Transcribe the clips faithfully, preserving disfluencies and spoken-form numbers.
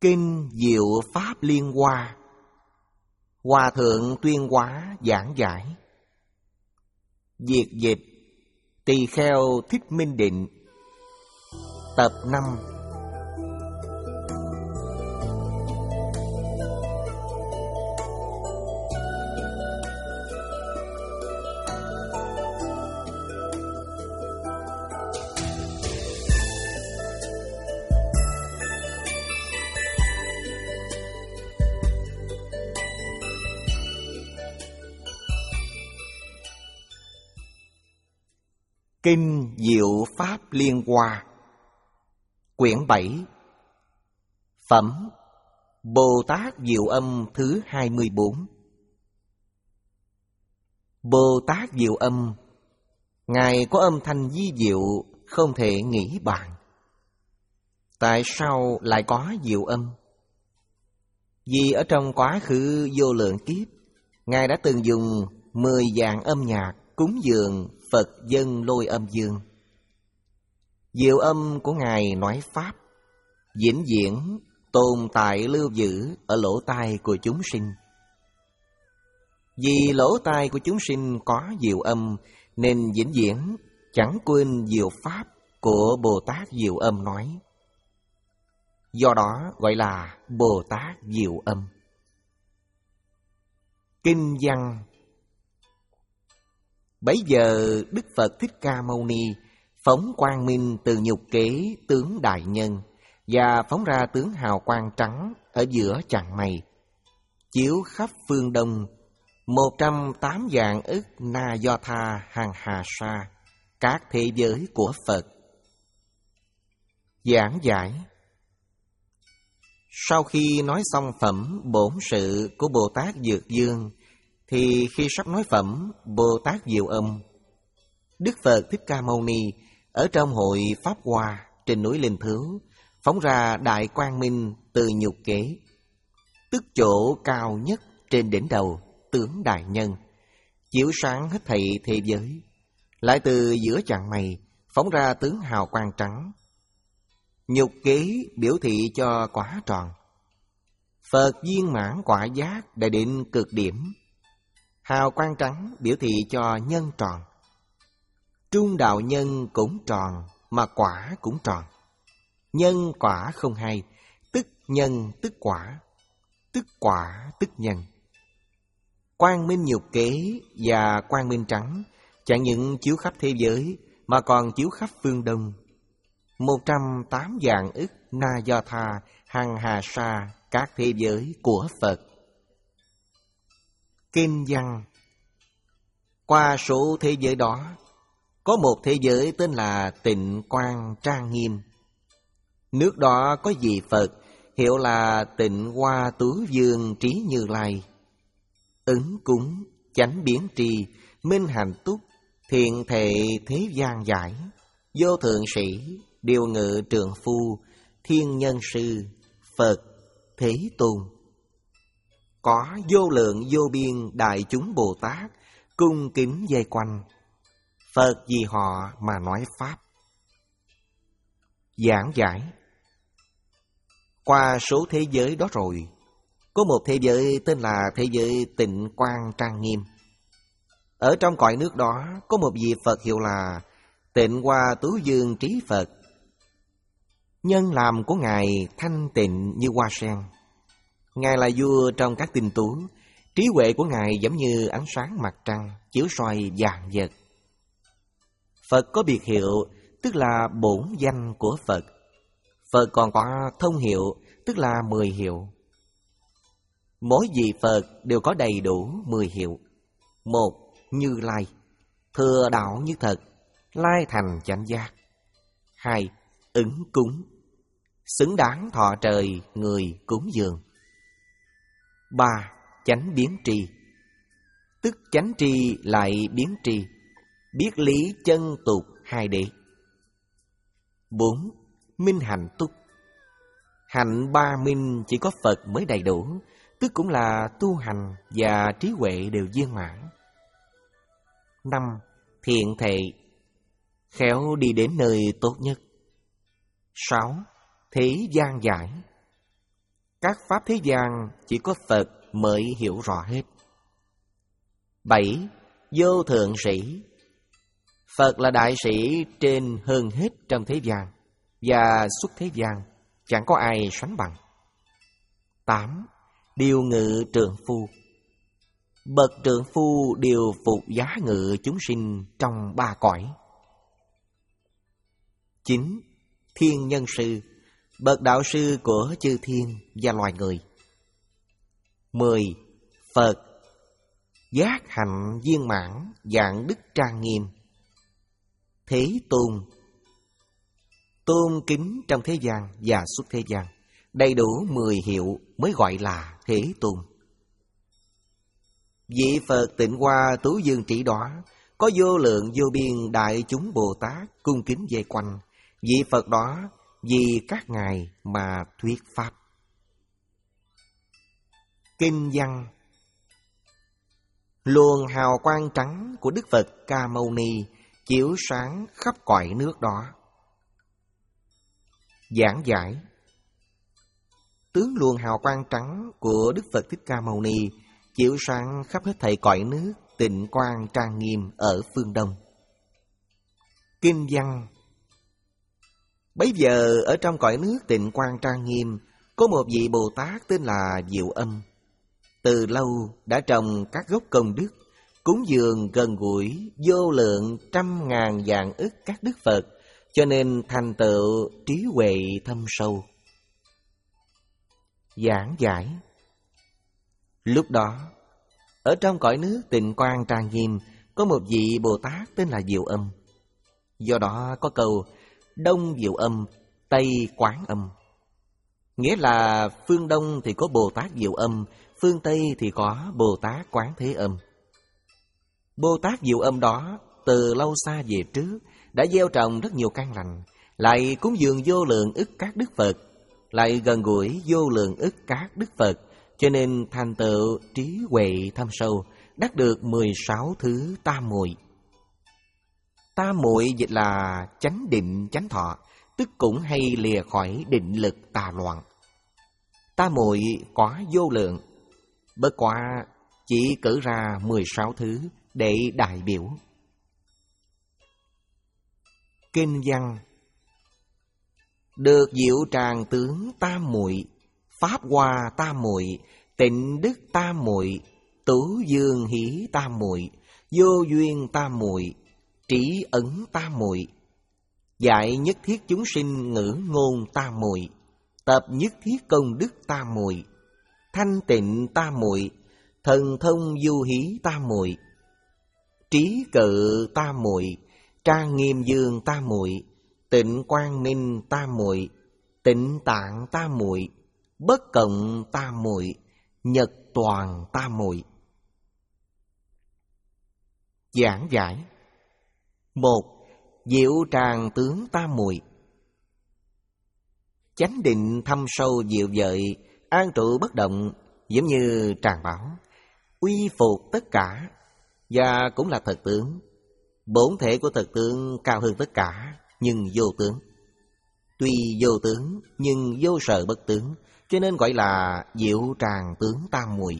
Kinh Diệu Pháp Liên Hoa, Hòa Thượng Tuyên Hóa giảng giải. Việt dịch Tỳ Kheo Thích Minh Định. Tập năm. Kinh Diệu Pháp Liên Hoa, quyển bảy, phẩm Bồ Tát Diệu Âm thứ hai mươi bốn. Bồ Tát Diệu Âm, Ngài có âm thanh vi diệu không thể nghĩ bàn. Tại sao lại có diệu âm? Vì ở trong quá khứ vô lượng kiếp, Ngài đã từng dùng mười dạng âm nhạc cúng dường Phật dân Lôi Âm Dương. Diệu âm của Ngài nói Pháp, vĩnh viễn tồn tại lưu giữ ở lỗ tai của chúng sinh. Vì lỗ tai của chúng sinh có diệu âm, nên vĩnh viễn chẳng quên diệu Pháp của Bồ Tát Diệu Âm nói. Do đó gọi là Bồ Tát Diệu Âm. Kinh văn. Bấy giờ Đức Phật Thích Ca Mâu Ni phóng quang minh từ nhục kế tướng đại nhân, và phóng ra tướng hào quang trắng ở giữa chặng mây, chiếu khắp phương đông một trăm tám vạn ức na do tha hàng hà sa, các thế giới của Phật. Giảng giải. Sau khi nói xong phẩm bổn sự của Bồ Tát Dược Dương, thì khi sắp nói phẩm Bồ Tát Diệu Âm, Đức Phật Thích Ca Mâu Ni ở trong hội Pháp Hoa trên núi Linh Thứu phóng ra đại quang minh từ nhục kế, tức chỗ cao nhất trên đỉnh đầu tướng đại nhân, chiếu sáng hết thảy thế giới. Lại từ giữa chặng mây phóng ra tướng hào quang trắng. Nhục kế biểu thị cho quả tròn. Phật viên mãn quả giác đã đến cực điểm. Hào quang trắng biểu thị cho nhân tròn. Trung đạo nhân cũng tròn, mà quả cũng tròn. Nhân quả không hai, tức nhân tức quả, tức quả tức nhân. Quang minh nhục kế và quang minh trắng chẳng những chiếu khắp thế giới, mà còn chiếu khắp phương đông. Một trăm tám vạn ức na do tha hằng hà sa, các thế giới của Phật. Kinh văn. Qua số thế giới đó, có một thế giới tên là Tịnh Quang Trang Nghiêm. Nước đó có vị Phật, hiệu là Tịnh Hoa Tú Dương Trí Như Lai. Ứng cúng, chánh biến trì, minh hạnh túc, thiện thệ thế gian giải, vô thượng sĩ, điều ngự trượng phu, thiên nhân sư, Phật, Thế Tôn. Có vô lượng vô biên đại chúng Bồ Tát cung kính vây quanh. Phật vì họ mà nói Pháp. Giảng giải. Qua số thế giới đó rồi, có một thế giới tên là thế giới Tịnh Quang Trang Nghiêm. Ở trong cõi nước đó có một vị Phật hiệu là Tịnh Hoa Tú Dương Trí Phật. Nhân làm của Ngài thanh tịnh như hoa sen. Ngài là vua trong các tinh tú. Trí huệ của Ngài giống như ánh sáng mặt trăng chiếu soi vạn vật. Phật có biệt hiệu, tức là bổn danh của Phật. Phật còn có thông hiệu, tức là mười hiệu. Mỗi vị Phật đều có đầy đủ mười hiệu. Một, Như Lai, thừa đạo như thật, lai thành chánh giác. Hai, Ứng cúng, xứng đáng thọ trời người cúng dường. Ba, Chánh biến tri, tức chánh tri lại biến tri, biết lý chân tục hai đế. Bốn, Minh hạnh túc, hạnh ba minh chỉ có Phật mới đầy đủ, tức cũng là tu hành và trí huệ đều viên mãn. Năm, Thiện thệ, khéo đi đến nơi tốt nhất. Sáu, Thế gian giải, các pháp thế gian chỉ có Phật mới hiểu rõ hết. Bảy. Vô thượng sĩ. Phật là đại sĩ trên hơn hết trong thế gian, và xuất thế gian chẳng có ai sánh bằng. Tám. Điều ngự trượng phu. Bậc trượng phu điều phục giá ngự chúng sinh trong ba cõi. Chín. Thiên nhân sư. Bậc đạo sư của chư thiên và loài người. Mười. Phật. Giác hạnh viên mãn, dạng đức trang nghiêm. Thế Tôn. Tôn kính trong thế gian và xuất thế gian, đầy đủ mười hiệu mới gọi là Thế Tôn. Vị Phật Tịnh Hoa Tú Dương Trị đó có vô lượng vô biên đại chúng Bồ Tát cung kính vây quanh. Vị Phật đó vì các ngài mà thuyết pháp. Kinh văn. Luồng hào quang trắng của Đức Phật Ca Mâu Ni chiếu sáng khắp cõi nước đó. Giảng giải. Tướng luồng hào quang trắng của Đức Phật Thích Ca Mâu Ni chiếu sáng khắp hết thảy cõi nước tịnh quang trang nghiêm ở phương Đông. Kinh văn. Bấy giờ ở trong cõi nước tịnh quang trang nghiêm có một vị Bồ Tát tên là Diệu Âm. Từ lâu đã trồng các gốc công đức, cúng dường gần gũi vô lượng trăm ngàn vạn ức các đức Phật, cho nên thành tựu trí huệ thâm sâu. Giảng giải. Lúc đó, ở trong cõi nước tịnh quang trang nghiêm có một vị Bồ Tát tên là Diệu Âm. Do đó có câu Đông Diệu Âm, Tây Quán Âm. Nghĩa là phương Đông thì có Bồ Tát Diệu Âm, phương Tây thì có Bồ Tát Quán Thế Âm. Bồ Tát Diệu Âm đó từ lâu xa về trước đã gieo trồng rất nhiều căn lành, lại cúng dường vô lượng ức các đức Phật, lại gần gũi vô lượng ức các đức Phật, cho nên thành tựu trí huệ thâm sâu, đắc được mười sáu thứ tam muội. Tam muội dịch là chánh định chánh thọ, tức cũng hay lìa khỏi định lực tà loạn. Tam muội có vô lượng, bất quá chỉ cử ra mười sáu thứ để đại biểu. Kinh văn. Được diệu tràng tướng tam muội, pháp hoa tam muội, tịnh đức tam muội, tú dương hỷ tam muội, vô duyên tam muội, trí ấn tam muội, dạy nhất thiết chúng sinh ngữ ngôn tam muội, tập nhất thiết công đức tam muội, thanh tịnh tam muội, thần thông du hí tam muội, trí cự tam muội, trang nghiêm dương tam muội, tịnh quang minh tam muội, tịnh tạng tam muội, bất cộng tam muội, nhật toàn tam muội. Giảng giải. Một. Diệu tràng tướng tam muội. Chánh định thâm sâu diệu vợi, an trụ bất động, giống như tràng bảo, uy phục tất cả, và cũng là thật tướng. Bổn thể của thật tướng cao hơn tất cả, nhưng vô tướng. Tuy vô tướng, nhưng vô sở bất tướng, cho nên gọi là diệu tràng tướng tam muội.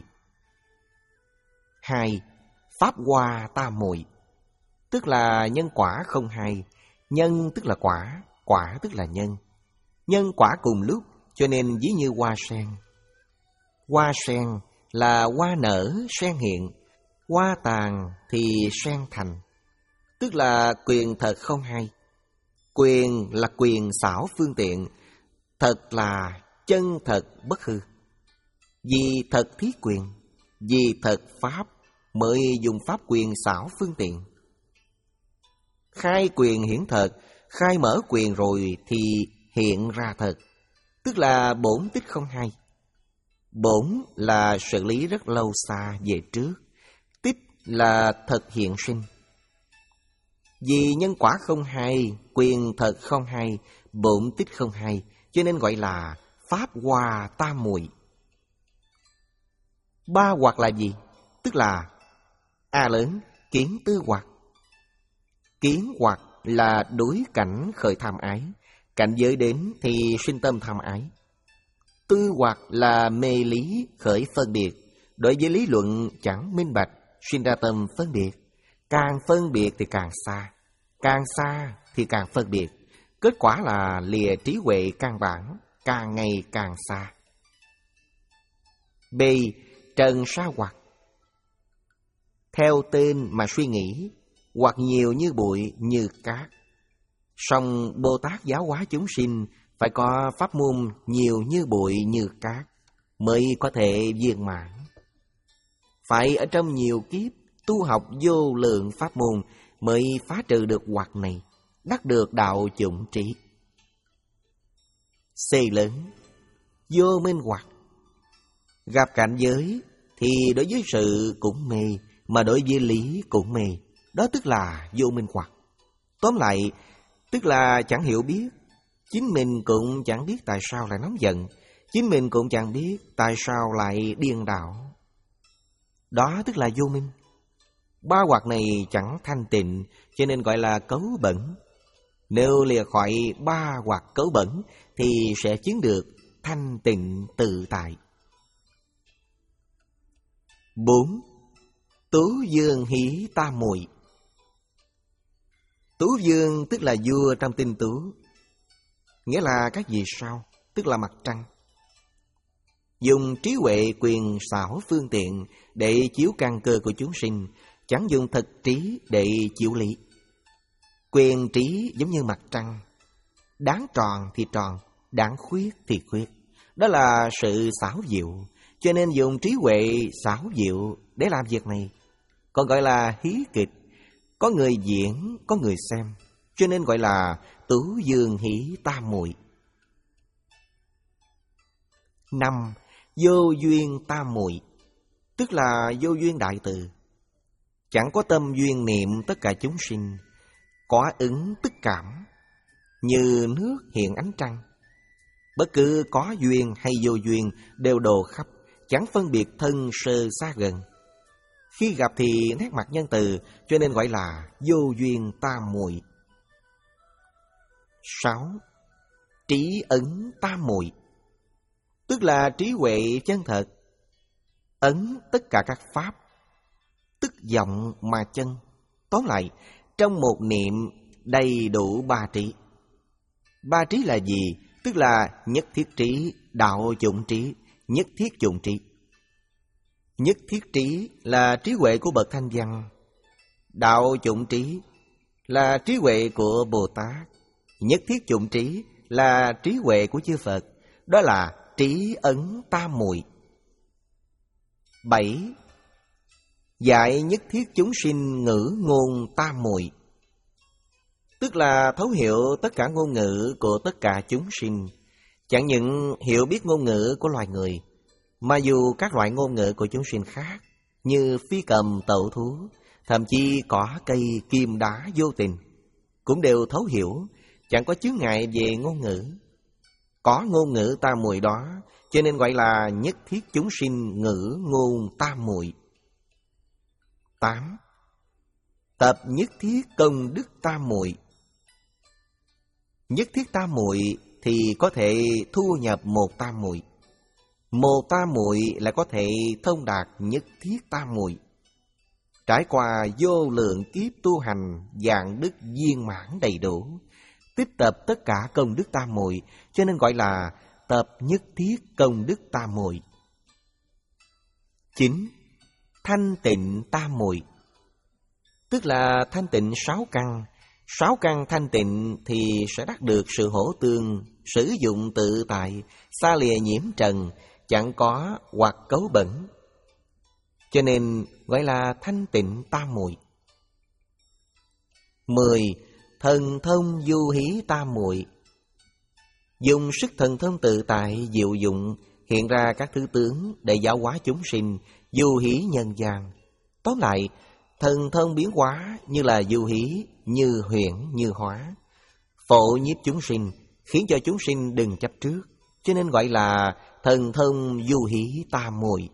Hai. Pháp hoa tam muội, tức là nhân quả không hai. Nhân tức là quả, quả tức là nhân. Nhân quả cùng lúc, cho nên ví như hoa sen. Hoa sen là hoa nở, sen hiện. Hoa tàn thì sen thành, tức là quyền thật không hai. Quyền là quyền xảo phương tiện, thật là chân thật bất hư. Vì thật thí quyền, vì thật pháp mới dùng pháp quyền xảo phương tiện. Khai quyền hiển thật, khai mở quyền rồi thì hiện ra thật, tức là bổn tích không hai. Bổn là xử lý rất lâu xa về trước, tích là thật hiện sinh. Vì nhân quả không hai, quyền thật không hai, bổn tích không hai, cho nên gọi là pháp hoa tam muội. Ba hoặc là gì? Tức là A lớn, kiến tư hoặc. Kiến hoặc là đối cảnh khởi tham ái, cảnh giới đến thì sinh tâm tham ái. Tư hoặc là mê lý khởi phân biệt, đối với lý luận chẳng minh bạch, sinh ra tâm phân biệt. Càng phân biệt thì càng xa, càng xa thì càng phân biệt. Kết quả là lìa trí huệ căn bản, càng ngày càng xa. B. Trần sa hoặc. Theo tên mà suy nghĩ, hoặc nhiều như bụi như cát. Song Bồ Tát giáo hóa chúng sinh phải có pháp môn nhiều như bụi như cát mới có thể viên mãn. Phải ở trong nhiều kiếp tu học vô lượng pháp môn mới phá trừ được hoặc này, đắc được đạo chủng trí. C lớn, vô minh hoặc. Gặp cảnh giới thì đối với sự cũng mê, mà đối với lý cũng mê. Đó tức là vô minh hoặc. Tóm lại, tức là chẳng hiểu biết. Chính mình cũng chẳng biết tại sao lại nóng giận. Chính mình cũng chẳng biết tại sao lại điên đảo. Đó tức là vô minh. Ba hoặc này chẳng thanh tịnh, cho nên gọi là cấu bẩn. Nếu lìa khỏi ba hoặc cấu bẩn thì sẽ chứng được thanh tịnh tự tại. Bốn. Tú dương hỷ tam muội. Tú dương tức là vua trong tinh tú, nghĩa là các vì sao, tức là mặt trăng. Dùng trí huệ quyền xảo phương tiện để chiếu căn cơ của chúng sinh, chẳng dùng thực trí để chiếu lý. Quyền trí giống như mặt trăng, đáng tròn thì tròn, đáng khuyết thì khuyết. Đó là sự xảo diệu, cho nên dùng trí huệ xảo diệu để làm việc này. Còn gọi là hí kịch, có người diễn, có người xem, cho nên gọi là tú dương hỷ tam muội. Năm. Vô duyên tam muội, tức là vô duyên đại từ. Chẳng có tâm duyên niệm tất cả chúng sinh, có ứng tức cảm, như nước hiện ánh trăng. Bất cứ có duyên hay vô duyên đều đồ khắp, chẳng phân biệt thân sơ xa gần. Khi gặp thì nét mặt nhân từ, cho nên gọi là vô duyên tam muội. Sáu. Trí ấn tam muội, tức là trí huệ chân thật, ấn tất cả các pháp, tức vọng mà chân. Tóm lại, trong một niệm đầy đủ ba trí. Ba trí là gì? Tức là nhất thiết trí, đạo chủng trí, nhất thiết chủng trí. Nhất thiết trí là trí huệ của bậc thanh văn, đạo chủng trí là trí huệ của Bồ Tát, nhất thiết chủng trí là trí huệ của chư Phật. Đó là trí ấn tam muội. Bảy. Dạy nhất thiết chúng sinh ngữ ngôn tam muội, tức là thấu hiểu tất cả ngôn ngữ của tất cả chúng sinh. Chẳng những hiểu biết ngôn ngữ của loài người, mà dù các loại ngôn ngữ của chúng sinh khác, như phi cầm tẩu thú, thậm chí cỏ cây kim đá vô tình, cũng đều thấu hiểu, chẳng có chướng ngại về ngôn ngữ. Có ngôn ngữ tam muội đó, cho nên gọi là nhất thiết chúng sinh ngữ ngôn tam muội. Tám. Tập nhất thiết công đức tam muội. Nhất thiết tam muội thì có thể thu nhập một tam muội. Một tam muội lại có thể thông đạt nhất thiết tam muội. Trải qua vô lượng kiếp tu hành, dạng đức viên mãn đầy đủ, tích tập tất cả công đức tam muội, cho nên gọi là tập nhất thiết công đức tam muội. Chín. Thanh tịnh tam muội, tức là thanh tịnh sáu căn. Sáu căn thanh tịnh thì sẽ đắc được sự hỗ tương, sử dụng tự tại, xa lìa nhiễm trần, chẳng có hoặc cấu bẩn, cho nên gọi là thanh tịnh tam muội. Mười. Thần thông du hí tam muội, dùng sức thần thông tự tại diệu dụng hiện ra các thứ tướng để giáo hóa chúng sinh, du hí nhân gian. Tóm lại, thần thông biến hóa như là du hí, như huyễn, như hóa, phổ nhiếp chúng sinh, khiến cho chúng sinh đừng chấp trước, cho nên gọi là thần thông du hí tam muội.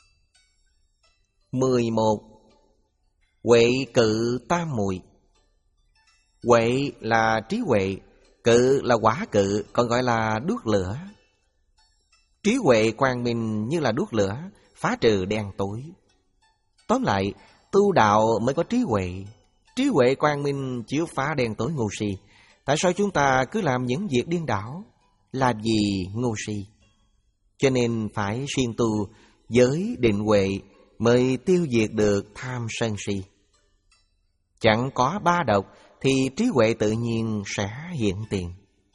Mười một. Huệ cự tam muội. Huệ là trí huệ, cự là quả cự, còn gọi là đuốc lửa. Trí huệ quang minh như là đuốc lửa, phá trừ đen tối. Tóm lại, tu đạo mới có trí huệ. Trí huệ quang minh chiếu phá đen tối ngu si. Tại sao chúng ta cứ làm những việc điên đảo? Là vì ngu si. Cho nên phải siêng tu giới định huệ mới tiêu diệt được tham sân si. Chẳng có ba độc thì trí huệ tự nhiên sẽ hiện tiền.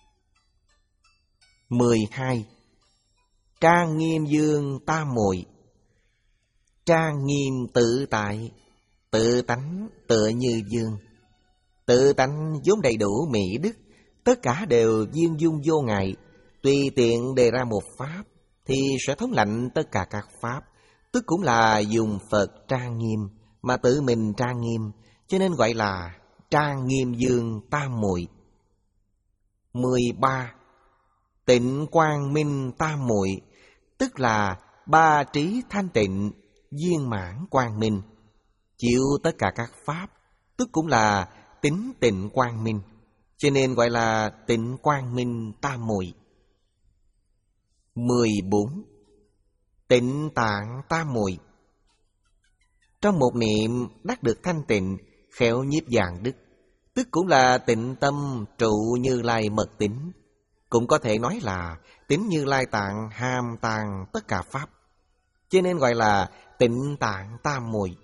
mười hai. Trang nghiêm dương tam muội. Trang nghiêm tự tại, tự tánh tựa như dương. Tự tánh vốn đầy đủ mỹ đức, tất cả đều viên dung vô ngại. Tùy tiện đề ra một pháp thì sẽ thống lãnh tất cả các pháp, tức cũng là dùng Phật trang nghiêm mà tự mình trang nghiêm, cho nên gọi là trang nghiêm dương tam muội. mười ba. Tịnh quang minh tam muội, tức là ba trí thanh tịnh viên mãn quang minh, chịu tất cả các pháp, tức cũng là tính tịnh quang minh, cho nên gọi là tịnh quang minh tam muội. mười bốn. Tịnh tạng tam muội. Trong một niệm đắc được thanh tịnh, khéo nhiếp dạng đức, tức cũng là tịnh tâm trụ Như Lai mật tính, cũng có thể nói là tính Như Lai tạng hàm tàng tất cả pháp, cho nên gọi là tịnh tạng tam muội.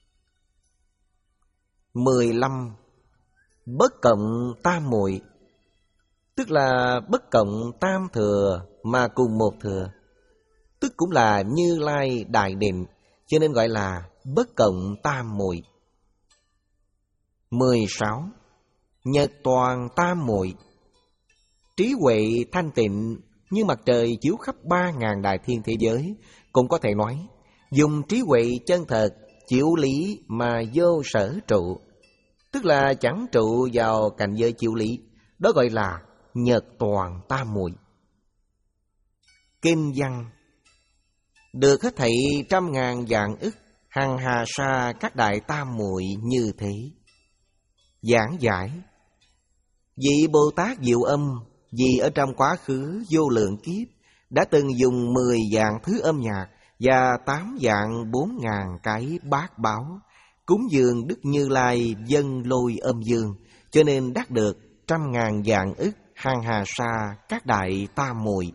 mười lăm. Bất cộng tam muội, tức là bất cộng tam thừa mà cùng một thừa, tức cũng là Như Lai đại định, cho nên gọi là bất cộng tam muội. mười sáu. Nhật toàn tam muội. Trí huệ thanh tịnh như mặt trời chiếu khắp ba ngàn đại thiên thế giới, cũng có thể nói dùng trí huệ chân thật chiếu lý mà vô sở trụ, tức là chẳng trụ vào cảnh giới chiếu lý, đó gọi là nhật toàn tam muội. Kinh văn. Được hết thảy trăm ngàn vạn ức hằng hà sa các đại tam muội như thế. Giảng giải. Vị Bồ Tát Diệu Âm vì ở trong quá khứ vô lượng kiếp đã từng dùng mười vạn thứ âm nhạc và tám vạn bốn ngàn cái bát báo cúng dường Đức Như Lai dân lôi âm dương, cho nên đắc được trăm ngàn vạn ức hằng hà sa các đại tam muội.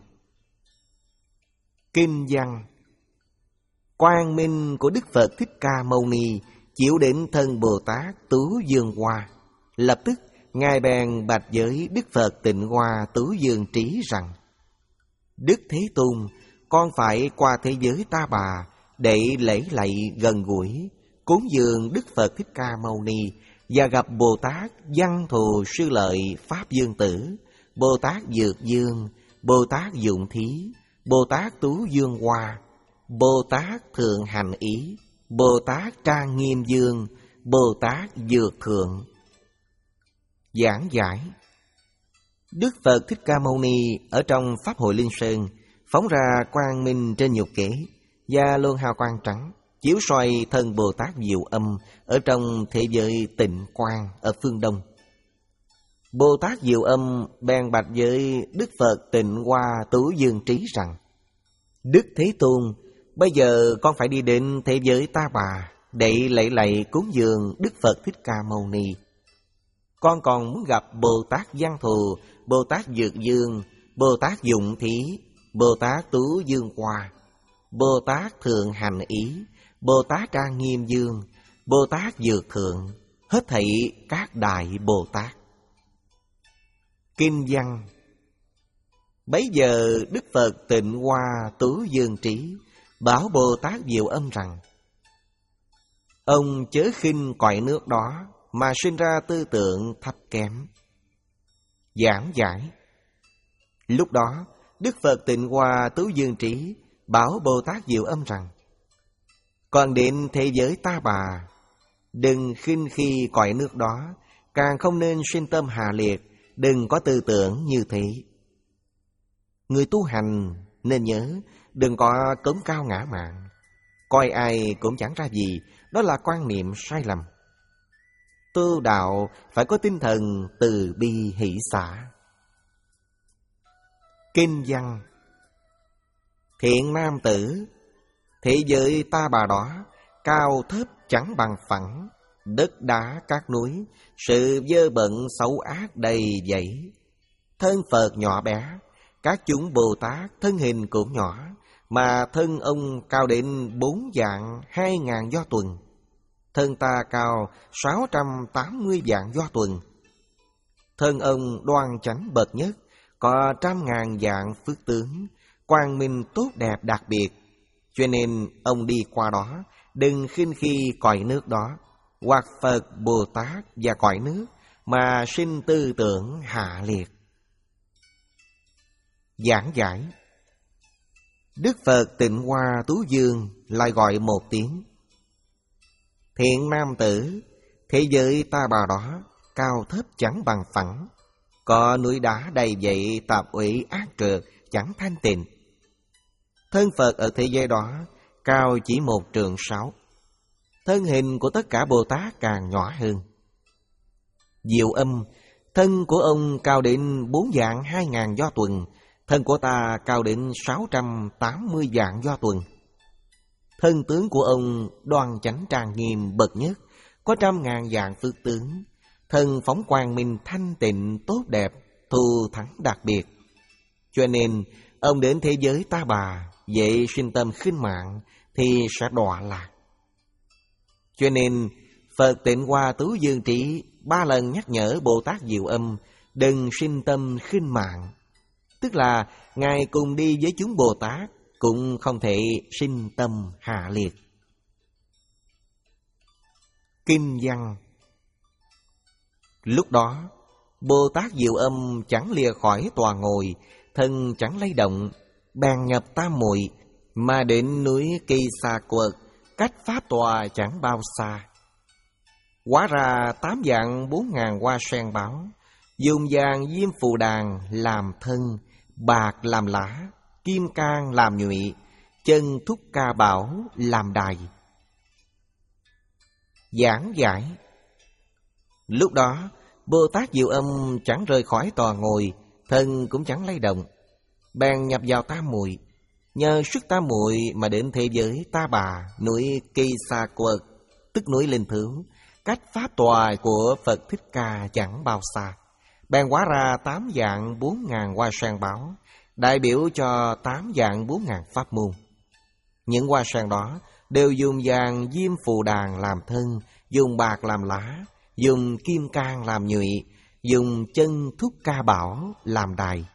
Kinh văn. Quang minh của Đức Phật Thích Ca Mâu Ni chịu đến thân Bồ Tát Tứ Dương Hoa, lập tức Ngài bèn bạch với Đức Phật Tịnh Hoa Tứ Dương Trí rằng: Đức Thế Tôn, con phải qua thế giới Ta Bà để lễ lạy gần gũi cúng dường Đức Phật Thích Ca Mâu Ni và gặp Bồ Tát Văn Thù Sư Lợi Pháp Dương Tử, Bồ Tát Dược Dương, Bồ Tát Dụng Thí, Bồ Tát Tú Dương Hoa, Bồ Tát Thượng Hành Ý, Bồ Tát Trang Nghiêm Dương, Bồ Tát Dược Thượng. Giảng giải. Đức Phật Thích Ca Mâu Ni ở trong Pháp hội Linh Sơn phóng ra quang minh trên nhục kế và luồng hào quang trắng chiếu soi thân Bồ Tát Diệu Âm ở trong thế giới tịnh quang ở phương Đông. Bồ Tát Diệu Âm bèn bạch với Đức Phật Tịnh Hoa Tứ Dương Trí rằng: Đức Thế Tôn, bây giờ con phải đi đến thế giới Ta Bà để lạy lạy cúng dường Đức Phật Thích Ca Mâu Ni. Con còn muốn gặp Bồ Tát Văn Thù, Bồ Tát Dược Dương, Bồ Tát Dụng Thí, Bồ Tát Tứ Dương Hoa, Bồ Tát Thượng Hành Ý, Bồ Tát Trang Nghiêm Dương, Bồ Tát Dược Thượng, hết thảy các đại Bồ Tát. Kinh văn. Bấy giờ Đức Phật Tịnh Hoa Tứ Dương Trí bảo Bồ Tát Diệu Âm rằng: Ông chớ khinh cõi nước đó mà sinh ra tư tưởng thấp kém. Giảng giải. Lúc đó Đức Phật Tịnh Hoa Tứ Dương Trí bảo Bồ Tát Diệu Âm rằng: Còn đến thế giới Ta Bà, đừng khinh khi cõi nước đó, càng không nên sinh tâm hạ liệt, đừng có tư tưởng như thế. Người tu hành nên nhớ, đừng có cống cao ngã mạn, coi ai cũng chẳng ra gì, đó là quan niệm sai lầm. Tu đạo phải có tinh thần từ bi hỷ xả. Kinh văn. Thiện nam tử, thế giới ta bà đó, cao thấp chẳng bằng phẳng, đất đá các núi, sự dơ bẩn xấu ác đầy dẫy. Thân Phật nhỏ bé, các chúng Bồ Tát thân hình cũng nhỏ, mà thân ông cao đến bốn vạn hai ngàn do tuần. Thân ta cao sáu trăm tám mươi vạn do tuần. Thân ông đoan chánh bậc nhất, có trăm ngàn dạng phước tướng, quang minh tốt đẹp đặc biệt. Cho nên ông đi qua đó, đừng khinh khi cõi nước đó, hoặc Phật, Bồ Tát và cõi nước, mà sinh tư tưởng hạ liệt. Giảng giải. Đức Phật Tịnh Hoa Tú Dương lại gọi một tiếng: Thiện nam tử, thế giới ta bà đó, cao thấp chẳng bằng phẳng, có núi đá đầy dậy tạp uy ác trượt, chẳng thanh tịnh. Thân Phật ở thế giới đó cao chỉ một trượng sáu. Thân hình của tất cả Bồ Tát càng nhỏ hơn. Diệu Âm, thân của ông cao đến bốn vạn hai ngàn do tuần, thân của ta cao đến sáu trăm tám mươi vạn do tuần. Thân tướng của ông đoan chánh trang nghiêm bậc nhất, có trăm ngàn dạng phước tướng, thân phóng quang minh thanh tịnh tốt đẹp, thù thắng đặc biệt. Cho nên ông đến thế giới ta bà, vậy sinh tâm khinh mạng thì sẽ đọa lạc. Cho nên Phật Tịnh Hoa Tú Dương Trí ba lần nhắc nhở Bồ Tát Diệu Âm đừng sinh tâm khinh mạng, tức là Ngài cùng đi với chúng Bồ Tát cũng không thể sinh tâm hạ liệt. Kinh văn. Lúc đó Bồ Tát Diệu Âm chẳng lìa khỏi tòa ngồi, thân chẳng lay động, bèn nhập tam muội, mà đến núi Kỳ Xà Quật, cách pháp tòa chẳng bao xa. Hóa ra tám vạn bốn ngàn hoa sen báo, dùng vàng diêm phù đàn làm thân, bạc làm lá, kim cang làm nhụy, chân thúc ca bảo làm đài. Giảng giải. Lúc đó Bồ Tát Diệu Âm chẳng rời khỏi tòa ngồi, thân cũng chẳng lay động, bèn nhập vào tam muội, nhờ sức tam muội mà đến thế giới ta bà, núi Kỳ Xà Quật, tức núi Linh Thứu, cách pháp tòa của Phật Thích Ca chẳng bao xa. Bèn hóa ra tám vạn bốn ngàn hoa sen báo, đại biểu cho tám vạn bốn ngàn pháp môn. Những hoa sen đó đều dùng vàng diêm phù đàn làm thân, dùng bạc làm lá, dùng kim cang làm nhụy, dùng chân thúc ca bảo làm đài.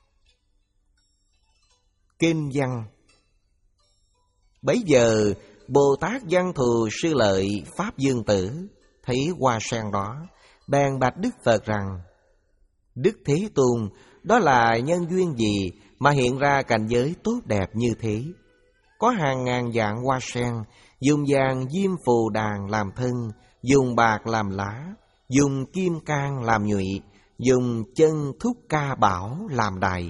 Kinh văn. Bấy giờ Bồ Tát Văn Thù Sư Lợi Pháp Dương Tử thấy hoa sen đó, bèn bạch Đức Phật rằng: Đức Thế Tôn, đó là nhân duyên gì mà hiện ra cảnh giới tốt đẹp như thế? Có hàng ngàn dạng hoa sen, dùng vàng diêm phù đàn làm thân, dùng bạc làm lá, dùng kim cang làm nhụy, dùng chân thúc ca bảo làm đài.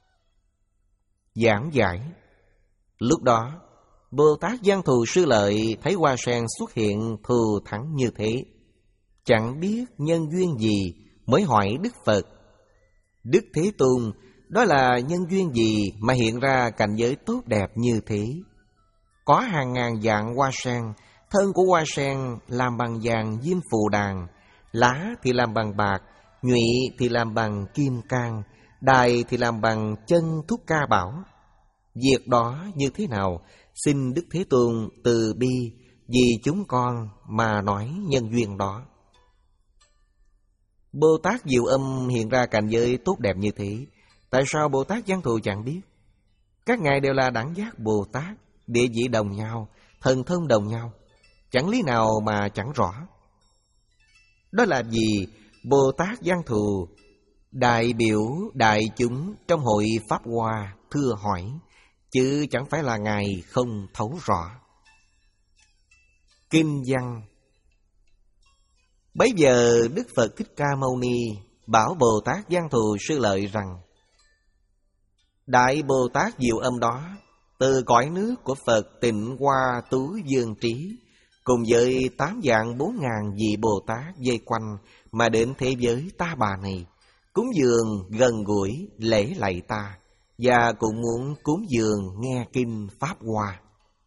Giảng giải. Lúc đó Bồ Tát Văn Thù Sư Lợi thấy hoa sen xuất hiện thù thắng như thế, chẳng biết nhân duyên gì, mới hỏi Đức Phật: Đức Thế Tôn, đó là nhân duyên gì mà hiện ra cảnh giới tốt đẹp như thế? Có hàng ngàn dạng hoa sen, thân của hoa sen làm bằng vàng diêm phù đàn, lá thì làm bằng bạc, nhụy thì làm bằng kim cang, đài thì làm bằng chân thúc ca bảo. Việc đó như thế nào, xin Đức Thế Tôn từ bi vì chúng con mà nói nhân duyên đó. Bồ Tát Diệu Âm hiện ra cảnh giới tốt đẹp như thế, tại sao Bồ Tát Văn Thù chẳng biết? Các ngài đều là đẳng giác Bồ Tát, địa vị đồng nhau, thần thông đồng nhau, chẳng lý nào mà chẳng rõ. Đó là vì Bồ Tát Văn Thù đại biểu đại chúng trong hội Pháp Hoa thưa hỏi, chứ chẳng phải là ngài không thấu rõ. Kinh văn. Bấy giờ Đức Phật Thích Ca Mâu Ni bảo Bồ Tát Văn Thù Sư Lợi rằng: Đại Bồ Tát Diệu Âm đó từ cõi nước của Phật Tịnh Hoa Tú Dương Trí, cùng với tám vạn bốn ngàn vị Bồ Tát vây quanh mà đến thế giới ta bà này, cúng dường gần gũi lễ lạy ta, và cũng muốn cúng dường nghe kinh Pháp Hoa.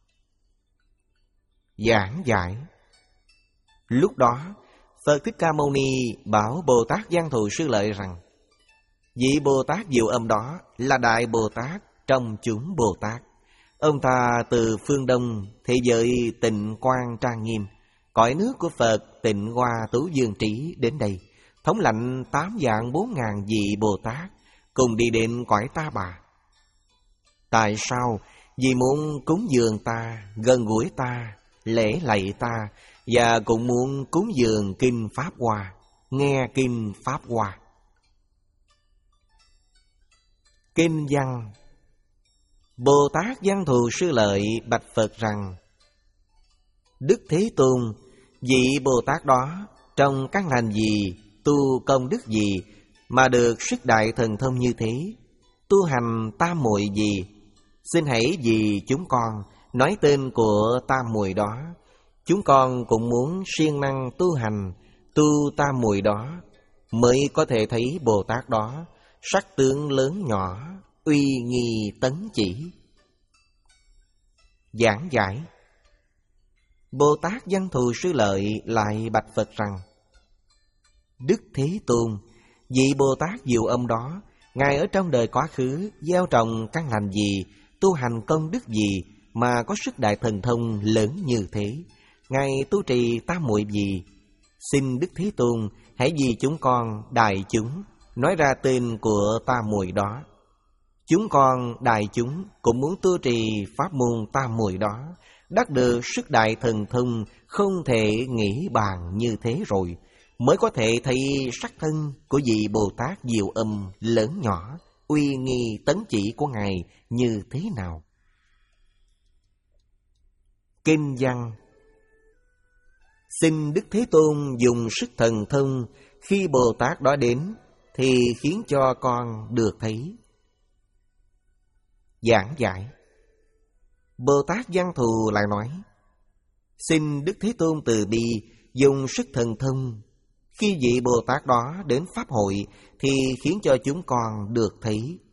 Giảng giải. Lúc đó, Phật Thích Ca Mâu Ni bảo Bồ Tát Văn Thù Sư Lợi rằng: vị Bồ Tát Diệu Âm đó là Đại Bồ Tát trong chúng Bồ Tát. Ông ta từ phương Đông, thế giới Tịnh Quang trang nghiêm, cõi nước của Phật Tịnh Hoa Tú Dương Trí đến đây, thống lãnh tám vạn bốn ngàn vị Bồ Tát, cùng đi đến cõi Ta Bà. Tại sao? Vì muốn cúng dường ta, gần gũi ta, lễ lạy ta, và cũng muốn cúng dường kinh Pháp Hoa, nghe kinh Pháp Hoa. Kinh văn. Bồ Tát Văn Thù Sư Lợi bạch Phật rằng: Đức Thế Tôn, vị Bồ Tát đó trong các ngành gì, tu công đức gì mà được sức đại thần thông như thế, tu hành tam muội gì? Xin hãy vì chúng con nói tên của tam muội đó. Chúng con cũng muốn siêng năng tu hành, tu tam muội đó, mới có thể thấy Bồ Tát đó sắc tướng lớn nhỏ, uy nghi tấn chỉ. Giảng giải. Bồ Tát Văn Thù Sư Lợi lại bạch Phật rằng: Đức Thế Tôn, vị Bồ Tát Diệu Âm đó, Ngài ở trong đời quá khứ gieo trồng căn lành gì, tu hành công đức gì mà có sức đại thần thông lớn như thế? Ngài tu trì tam muội gì? Xin Đức Thế Tôn hãy vì chúng con đại chúng nói ra tên của tam muội đó. Chúng con đại chúng cũng muốn tu trì pháp môn tam muội đó, đắc được sức đại thần thông không thể nghĩ bàn như thế rồi, mới có thể thấy sắc thân của vị Bồ Tát Diệu Âm lớn nhỏ, uy nghi tấn chỉ của Ngài như thế nào. Kinh văn. Xin Đức Thế Tôn dùng sức thần thông khi Bồ Tát đó đến thì khiến cho con được thấy. Giảng giải. Bồ Tát Văn Thù lại nói: Xin Đức Thế Tôn từ bi dùng sức thần thông khi vị Bồ Tát đó đến pháp hội thì khiến cho chúng con được thấy.